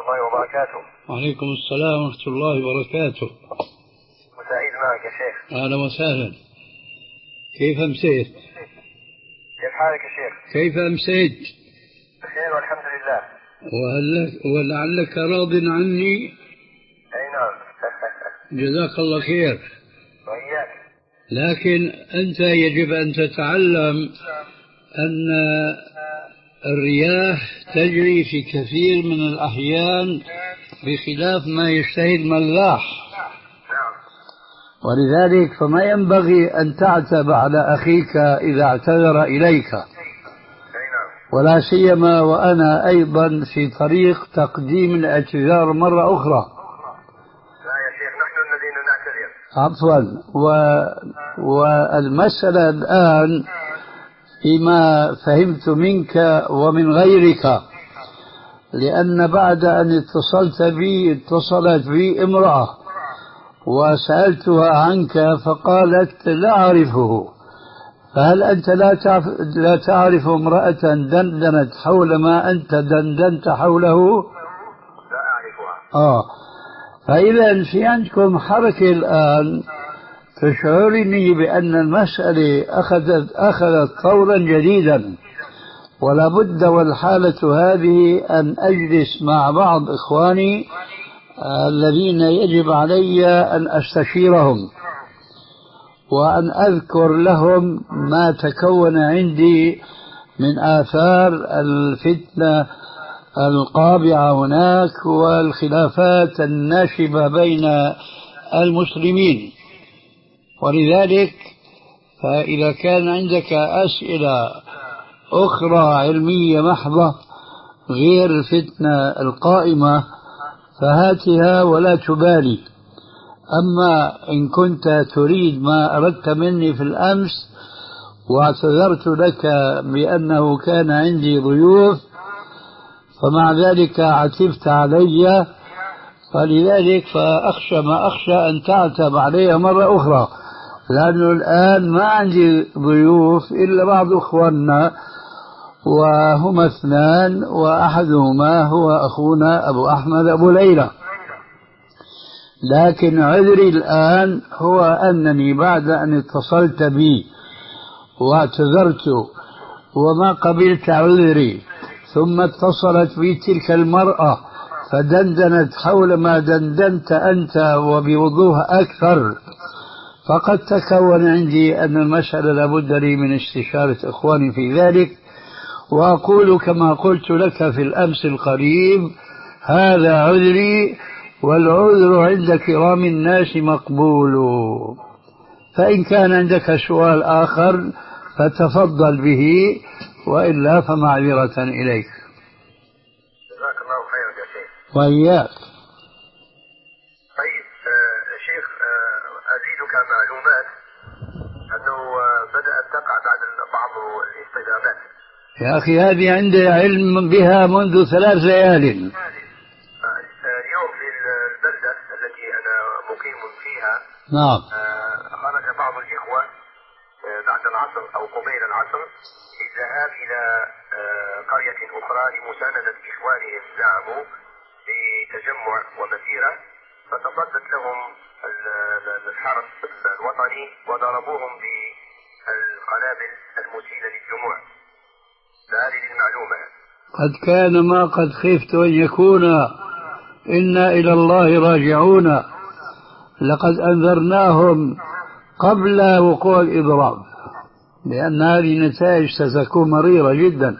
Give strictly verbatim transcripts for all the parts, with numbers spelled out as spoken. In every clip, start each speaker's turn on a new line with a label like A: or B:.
A: الله وبركاته.
B: وعليكم السلام ورحمة الله وبركاته.
A: وسعيد معك يا شيخ.
B: أهلا وسهلا. كيف أمسيت؟
A: كيف حالك يا شيخ؟
B: كيف أمسيت؟
A: بخير والحمد لله.
B: وهلك ولعلك راض عني؟
A: أي نعم.
B: جزاك الله خير.
A: وإياك.
B: لكن أنت يجب أن تتعلم أن الرياح تجري في كثير من الأحيان بخلاف ما يشتهي الملاح، ولذلك فما ينبغي أن تعتب على أخيك إذا اعتذر إليك، ولا سيما وأنا أيضا في طريق تقديم الاعتذار مرة أخرى.
A: لا يا شيخ، نحن الذين نعتذر.
B: عفوا. و... والمسألة الآن فيما فهمت منك ومن غيرك، لأن بعد أن اتصلت بي اتصلت بي امرأة وسألتها عنك فقالت لا أعرفه، فهل أنت لا تعرف, لا تعرف امرأة دندنت حول ما أنت دندنت حوله؟
A: لا أعرفها.
B: آه فإذا في عندكم حركة الآن تشعرني بأن المسألة أخذت أخذت طورا جديدا، ولا بد والحالة هذه أن أجلس مع بعض إخواني الذين يجب علي أن أستشيرهم وأن أذكر لهم ما تكون عندي من آثار الفتنة القابعة هناك والخلافات الناشبة بين المسلمين. ولذلك فإذا كان عندك أسئلة أخرى علمية محضة غير الفتنة القائمة فهاتها ولا تبالي. أما إن كنت تريد ما أردت مني في الأمس واعتذرت لك بأنه كان عندي ضيوف فمع ذلك عتبت علي، فلذلك فأخشى ما أخشى أن تعتب علي مرة أخرى، لأنه الآن ما عندي ضيوف إلا بعض أخواننا وهما اثنان، وأحدهما هو أخونا أبو أحمد أبو ليلى. لكن عذري الآن هو أنني بعد أن اتصلت بي واعتذرت وما قبلت عذري، ثم اتصلت بي تلك المرأة فدندنت حول ما دندنت أنت وبوضوح أكثر، فقد تكون عندي أن المسألة لابد لي من استشارة إخواني في ذلك. وأقول كما قلت لك في الأمس القريب هذا عذري، والعذر عند كرام الناس مقبول. فإن كان عندك سؤال آخر فتفضل به، وإلا فمعذرة إليك.
A: جزاك الله خيرا يا شيخ.
B: وإياك.
A: طيب آه شيخ، آه أزيدك معلومات أنه آه بدأت تقع بعد بعض الاستجابات.
B: يا أخي هذه عندي علم بها منذ ثلاث ليال.
A: اليوم في البلدة التي أنا مقيم فيها
B: نعم
A: خرج بعض الإخوة بعد العصر أو قبيل العصر للذهاب إلى قرية أخرى لمساندة إخوانهم زعموا بتجمع ومسيرة، فتصدت لهم الحرس الوطني وضربوهم بالقنابل المسيلة للدموع. هذه المعلومة.
B: قد كان ما قد خفت أن يكون، إنا إلى الله راجعون. لقد أنذرناهم قبل وقوع الإضراب، لأن هذه نتائج ستكون مريرة جدا.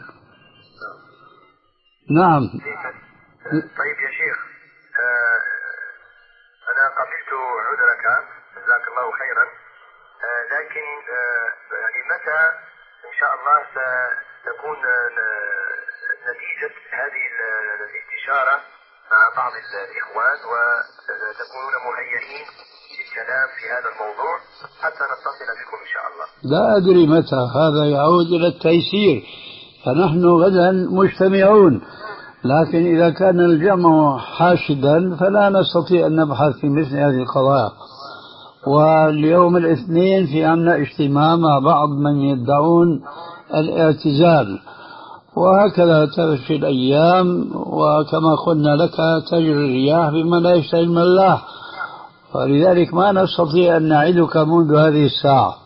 B: نعم.
A: طيب يا شيخ، آه أنا قبلت عذرك جزاك الله خيرا، آه لكن آه يعني متى إن شاء الله ستكون نتيجة هذه الاستشارة مع بعض الإخوان وتكونون مهيئين للكلام في هذا الموضوع حتى نتصل بكم إن شاء الله؟
B: لا أدري متى، هذا يعود إلى التيسير، فنحن غدا مجتمعون، لكن إذا كان الجمع حاشدا فلا نستطيع أن نبحث في مثل هذه القضايا. واليوم الاثنين في عنا اجتماع مع بعض من يدعون الاعتزال، وهكذا تمشي الأيام، وكما قلنا لك تجري الرياح بما لا يشتهي الملاح، ولذلك ما نستطيع أن نعدك منذ هذه الساعة.